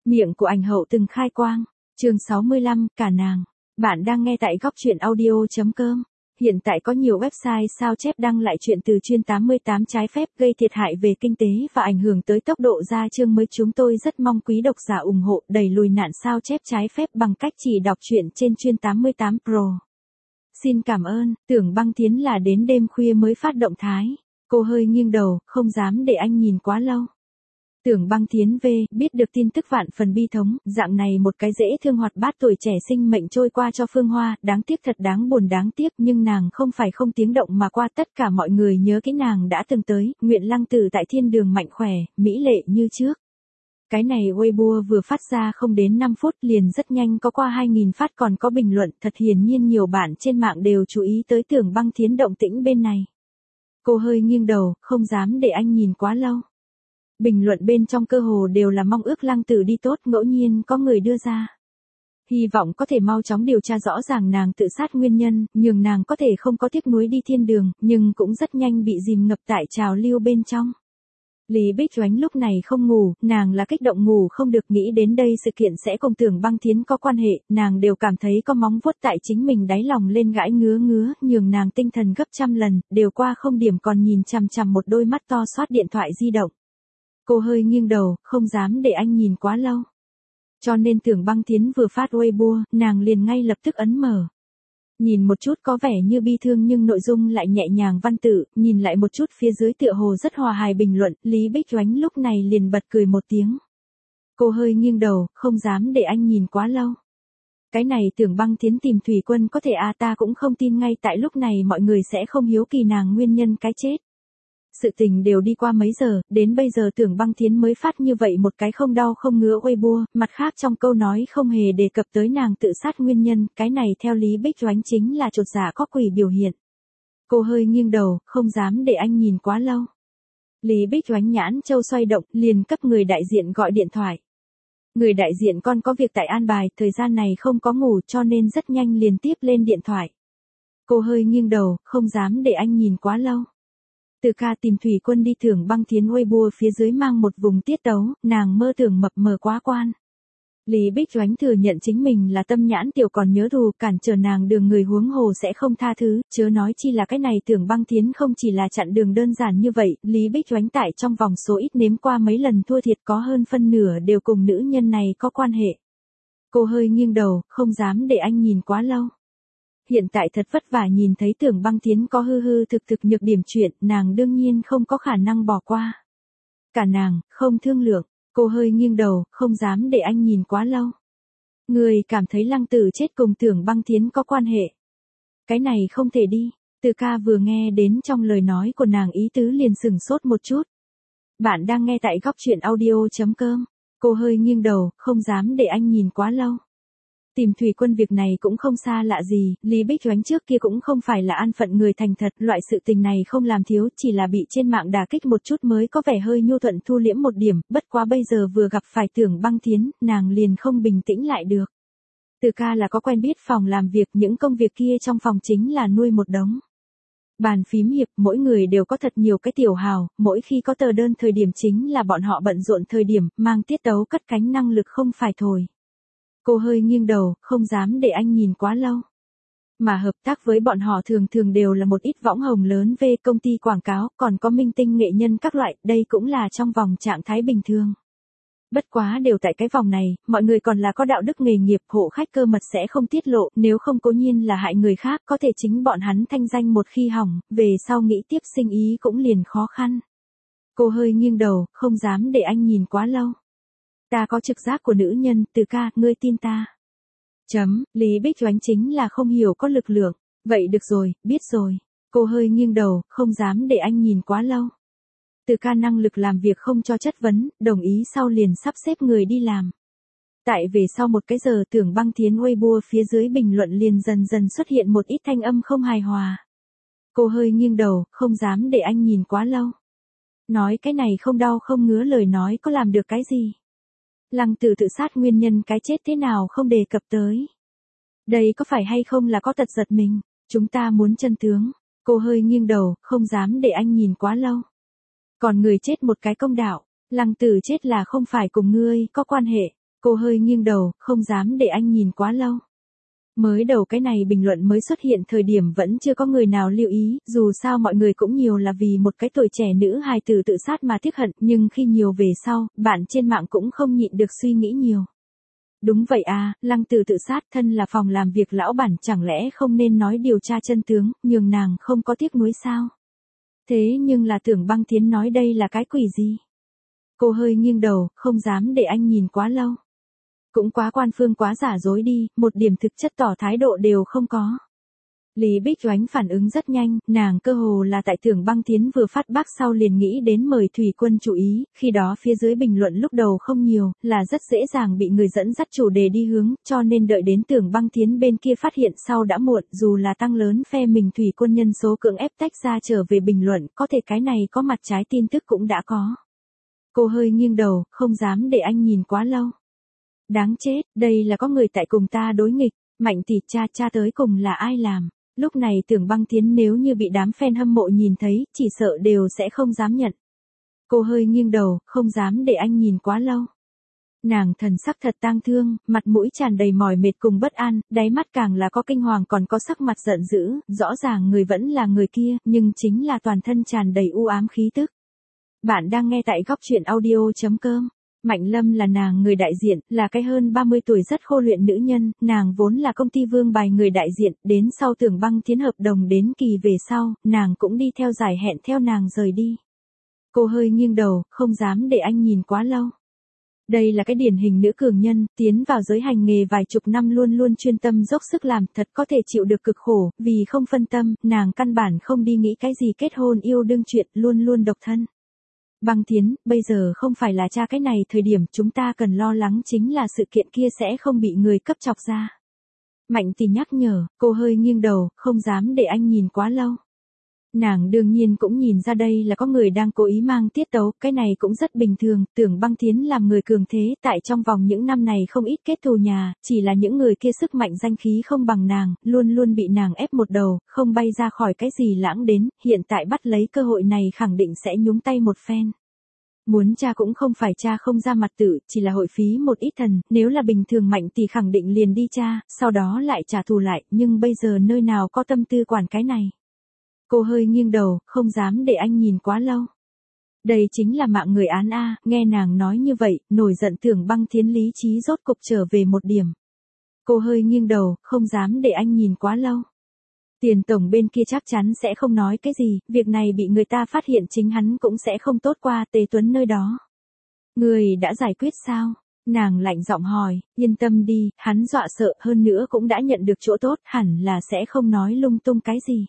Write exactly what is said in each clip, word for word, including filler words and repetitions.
Miệng của ảnh hậu từng khai quang. Chương sáu mươi lăm, cả nàng. Bạn đang nghe tại góc truyện audio chấm com. Hiện tại có nhiều website sao chép đăng lại chuyện từ chuyên tám mươi tám trái phép gây thiệt hại về kinh tế và ảnh hưởng tới tốc độ ra chương mới. Chúng tôi rất mong quý độc giả ủng hộ đẩy lùi nạn sao chép trái phép bằng cách chỉ đọc truyện trên chuyên tám mươi tám Pro. Xin cảm ơn. Tưởng Băng Thiến là đến đêm khuya mới phát động thái. Cô hơi nghiêng đầu, không dám để anh nhìn quá lâu. Tưởng Băng Thiến về, biết được tin tức vạn phần bi thống, dạng này một cái dễ thương hoạt bát tuổi trẻ sinh mệnh trôi qua cho Phương Hoa, đáng tiếc thật đáng buồn đáng tiếc, nhưng nàng không phải không tiếng động mà qua. Tất cả mọi người nhớ cái nàng đã từng tới, nguyện lăng tử tại thiên đường mạnh khỏe, mỹ lệ như trước. Cái này Weibo vừa phát ra không đến năm phút liền rất nhanh có qua hai nghìn phát còn có bình luận, thật hiển nhiên nhiều bạn trên mạng đều chú ý tới Tưởng Băng Thiến động tĩnh bên này. Cô hơi nghiêng đầu, không dám để anh nhìn quá lâu. Bình luận bên trong cơ hồ đều là mong ước lăng tử đi tốt, ngẫu nhiên có người đưa ra. Hy vọng có thể mau chóng điều tra rõ ràng nàng tự sát nguyên nhân, nhường nàng có thể không có tiếc nuối đi thiên đường, nhưng cũng rất nhanh bị dìm ngập tại trào lưu bên trong. Lý Bích Oánh lúc này không ngủ, nàng là kích động ngủ không được, nghĩ đến đây sự kiện sẽ cùng Tưởng Băng Thiến có quan hệ, nàng đều cảm thấy có móng vuốt tại chính mình đáy lòng lên gãi ngứa ngứa, nhường nàng tinh thần gấp trăm lần, đều qua không điểm còn nhìn chằm chằm một đôi mắt to soát điện thoại di động. Cô hơi nghiêng đầu, không dám để anh nhìn quá lâu. Cho nên Tưởng Băng Thiến vừa phát Weibo, nàng liền ngay lập tức ấn mở. Nhìn một chút có vẻ như bi thương nhưng nội dung lại nhẹ nhàng văn tự, nhìn lại một chút phía dưới tựa hồ rất hòa hài bình luận, Lý Bích Oánh lúc này liền bật cười một tiếng. Cô hơi nghiêng đầu, không dám để anh nhìn quá lâu. Cái này Tưởng Băng Thiến tìm Thủy Quân có thể à, ta cũng không tin ngay tại lúc này mọi người sẽ không hiếu kỳ nàng nguyên nhân cái chết. Sự tình đều đi qua mấy giờ, đến bây giờ Tưởng Băng Thiến mới phát như vậy một cái không đau không ngứa Weibo, mặt khác trong câu nói không hề đề cập tới nàng tự sát nguyên nhân, cái này theo Lý Bích Oánh chính là chột dạ có quỷ biểu hiện. Cô hơi nghiêng đầu, không dám để anh nhìn quá lâu. Lý Bích Oánh nhãn châu xoay động, liền cấp người đại diện gọi điện thoại. Người đại diện con có việc tại an bài, thời gian này không có ngủ cho nên rất nhanh liền tiếp lên điện thoại. Cô hơi nghiêng đầu, không dám để anh nhìn quá lâu. Từ ca tìm Thủy Quân đi Tưởng Băng Thiến Weibo phía dưới mang một vùng tiết tấu, nàng mơ tưởng mập mờ quá quan. Lý Bích Oánh thừa nhận chính mình là tâm nhãn tiểu còn nhớ thù, cản trở nàng đường người huống hồ sẽ không tha thứ, chớ nói chi là cái này Tưởng Băng Thiến không chỉ là chặn đường đơn giản như vậy, Lý Bích Oánh tại trong vòng số ít nếm qua mấy lần thua thiệt có hơn phân nửa đều cùng nữ nhân này có quan hệ. Cô hơi nghiêng đầu, không dám để anh nhìn quá lâu. Hiện tại thật vất vả nhìn thấy Tưởng Băng Thiến có hư hư thực thực nhược điểm chuyện, nàng đương nhiên không có khả năng bỏ qua. Cả nàng, không thương lượng, cô hơi nghiêng đầu, không dám để anh nhìn quá lâu. Người cảm thấy lăng tử chết cùng Tưởng Băng Thiến có quan hệ. Cái này không thể đi, Từ ca vừa nghe đến trong lời nói của nàng ý tứ liền sửng sốt một chút. Bạn đang nghe tại góc truyện audio chấm com, cô hơi nghiêng đầu, không dám để anh nhìn quá lâu. Tìm Thủy Quân việc này cũng không xa lạ gì, Lý Bích Oánh trước kia cũng không phải là an phận người thành thật, loại sự tình này không làm thiếu, chỉ là bị trên mạng đả kích một chút mới có vẻ hơi nhu thuận thu liễm một điểm, bất quá bây giờ vừa gặp phải Tưởng Băng Thiến, nàng liền không bình tĩnh lại được. Từ ca là có quen biết phòng làm việc, những công việc kia trong phòng chính là nuôi một đống bàn phím hiệp, mỗi người đều có thật nhiều cái tiểu hào, mỗi khi có tờ đơn thời điểm chính là bọn họ bận rộn thời điểm, mang tiết tấu cất cánh năng lực không phải thổi. Cô hơi nghiêng đầu, không dám để anh nhìn quá lâu. Mà hợp tác với bọn họ thường thường đều là một ít võng hồng lớn về công ty quảng cáo, còn có minh tinh nghệ nhân các loại, đây cũng là trong vòng trạng thái bình thường. Bất quá đều tại cái vòng này, mọi người còn là có đạo đức nghề nghiệp, hộ khách cơ mật sẽ không tiết lộ, nếu không cố nhiên là hại người khác, có thể chính bọn hắn thanh danh một khi hỏng, về sau nghĩ tiếp sinh ý cũng liền khó khăn. Cô hơi nghiêng đầu, không dám để anh nhìn quá lâu. Ta có trực giác của nữ nhân, Từ ca, ngươi tin ta. Chấm, Lý Bích Oánh chính là không hiểu có lực lượng. Vậy được rồi, biết rồi. Cô hơi nghiêng đầu, không dám để anh nhìn quá lâu. Từ ca năng lực làm việc không cho chất vấn, đồng ý sau liền sắp xếp người đi làm. Tại về sau một cái giờ Tưởng Băng Thiến Weibo phía dưới bình luận liền dần dần xuất hiện một ít thanh âm không hài hòa. Cô hơi nghiêng đầu, không dám để anh nhìn quá lâu. Nói cái này không đau không ngứa lời nói có làm được cái gì. Lăng tử tự sát nguyên nhân cái chết thế nào không đề cập tới. Đây có phải hay không là có tật giật mình, chúng ta muốn chân tướng. Cô hơi nghiêng đầu, không dám để anh nhìn quá lâu. Còn người chết một cái công đạo, lăng tử chết là không phải cùng ngươi có quan hệ. Cô hơi nghiêng đầu, không dám để anh nhìn quá lâu. Mới đầu cái này bình luận mới xuất hiện thời điểm vẫn chưa có người nào lưu ý, dù sao mọi người cũng nhiều là vì một cái tuổi trẻ nữ hài tử tự sát mà tiếc hận, nhưng khi nhiều về sau, bạn trên mạng cũng không nhịn được suy nghĩ nhiều. Đúng vậy à, Lăng Tử tự sát, thân là phòng làm việc lão bản, chẳng lẽ không nên nói điều tra chân tướng, nhường nàng không có tiếc nuối sao? Thế nhưng là Tưởng Băng Tiến nói đây là cái quỷ gì? Cô hơi nghiêng đầu, không dám để anh nhìn quá lâu. Cũng quá quan phương, quá giả dối đi, một điểm thực chất tỏ thái độ đều không có. Lý Bích Oánh phản ứng rất nhanh, nàng cơ hồ là tại Tưởng Băng Tiến vừa phát bác sau liền nghĩ đến mời Thủy Quân chú ý, khi đó phía dưới bình luận lúc đầu không nhiều, là rất dễ dàng bị người dẫn dắt chủ đề đi hướng, cho nên đợi đến Tưởng Băng Tiến bên kia phát hiện sau đã muộn, dù là tăng lớn phe mình Thủy Quân nhân số cưỡng ép tách ra trở về bình luận, có thể cái này có mặt trái tin tức cũng đã có. Cô hơi nghiêng đầu, không dám để anh nhìn quá lâu. Đáng chết, đây là có người tại cùng ta đối nghịch, Mạnh tỷ, cha cha tới cùng là ai làm? Lúc này Tưởng Băng Tiến nếu như bị đám fan hâm mộ nhìn thấy, chỉ sợ đều sẽ không dám nhận. Cô hơi nghiêng đầu, không dám để anh nhìn quá lâu. Nàng thần sắc thật tang thương, mặt mũi tràn đầy mỏi mệt cùng bất an, đáy mắt càng là có kinh hoàng còn có sắc mặt giận dữ, rõ ràng người vẫn là người kia, nhưng chính là toàn thân tràn đầy u ám khí tức. Bạn đang nghe tại góc truyện audio chấm com. Mạnh Lâm là nàng người đại diện, là cái hơn ba mươi tuổi rất khô luyện nữ nhân, nàng vốn là công ty Vương Bài người đại diện, đến sau Tưởng Băng Tiến hợp đồng đến kỳ về sau, nàng cũng đi theo giải hẹn theo nàng rời đi. Cô hơi nghiêng đầu, không dám để anh nhìn quá lâu. Đây là cái điển hình nữ cường nhân, tiến vào giới hành nghề vài chục năm luôn luôn chuyên tâm dốc sức làm, thật có thể chịu được cực khổ, vì không phân tâm, nàng căn bản không đi nghĩ cái gì kết hôn yêu đương chuyện, luôn luôn độc thân. Băng Tiến, bây giờ không phải là tra cái này thời điểm chúng ta cần lo lắng chính là sự kiện kia sẽ không bị người cấp chọc ra. Mạnh tỷ nhắc nhở, cô hơi nghiêng đầu, không dám để anh nhìn quá lâu. Nàng đương nhiên cũng nhìn ra đây là có người đang cố ý mang tiết tấu, cái này cũng rất bình thường, Tưởng Băng Tiến làm người cường thế, tại trong vòng những năm này không ít kết thù nhà, chỉ là những người kia sức mạnh danh khí không bằng nàng, luôn luôn bị nàng ép một đầu, không bay ra khỏi cái gì lãng đến, hiện tại bắt lấy cơ hội này khẳng định sẽ nhúng tay một phen. Muốn cha cũng không phải cha không ra mặt tử, chỉ là hội phí một ít thần, nếu là bình thường Mạnh thì khẳng định liền đi cha, sau đó lại trả thù lại, nhưng bây giờ nơi nào có tâm tư quản cái này. Cô hơi nghiêng đầu, không dám để anh nhìn quá lâu. Đây chính là mạng người án A, nghe nàng nói như vậy, nổi giận Tưởng Băng Tiến lý trí rốt cục trở về một điểm. Cô hơi nghiêng đầu, không dám để anh nhìn quá lâu. Tiền tổng bên kia chắc chắn sẽ không nói cái gì, việc này bị người ta phát hiện chính hắn cũng sẽ không tốt qua Tề Tuấn nơi đó. Người đã giải quyết sao? Nàng lạnh giọng hỏi, yên tâm đi, hắn dọa sợ hơn nữa cũng đã nhận được chỗ tốt, hẳn là sẽ không nói lung tung cái gì.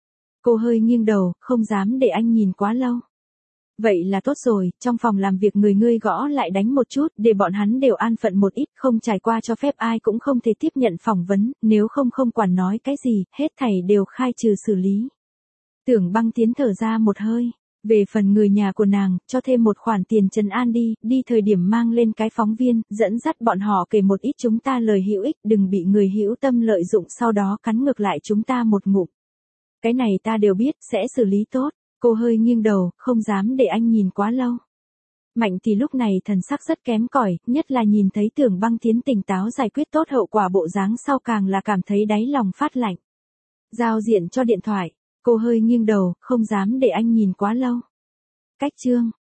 Cô hơi nghiêng đầu, không dám để anh nhìn quá lâu. Vậy là tốt rồi, trong phòng làm việc người ngươi gõ lại đánh một chút, để bọn hắn đều an phận một ít, không trải qua cho phép ai cũng không thể tiếp nhận phỏng vấn, nếu không không quản nói cái gì, hết thảy đều khai trừ xử lý. Tưởng Băng Tiến thở ra một hơi, về phần người nhà của nàng, cho thêm một khoản tiền trấn an đi, đi thời điểm mang lên cái phóng viên, dẫn dắt bọn họ kể một ít chúng ta lời hữu ích, đừng bị người hữu tâm lợi dụng sau đó cắn ngược lại chúng ta một ngụm. Cái này ta đều biết, sẽ xử lý tốt. Cô hơi nghiêng đầu, không dám để anh nhìn quá lâu. Mạnh thì lúc này thần sắc rất kém cỏi, nhất là nhìn thấy Tưởng Băng Tiến tỉnh táo giải quyết tốt hậu quả bộ dáng sau càng là cảm thấy đáy lòng phát lạnh. Giao diện cho điện thoại, cô hơi nghiêng đầu, không dám để anh nhìn quá lâu. Cách chương.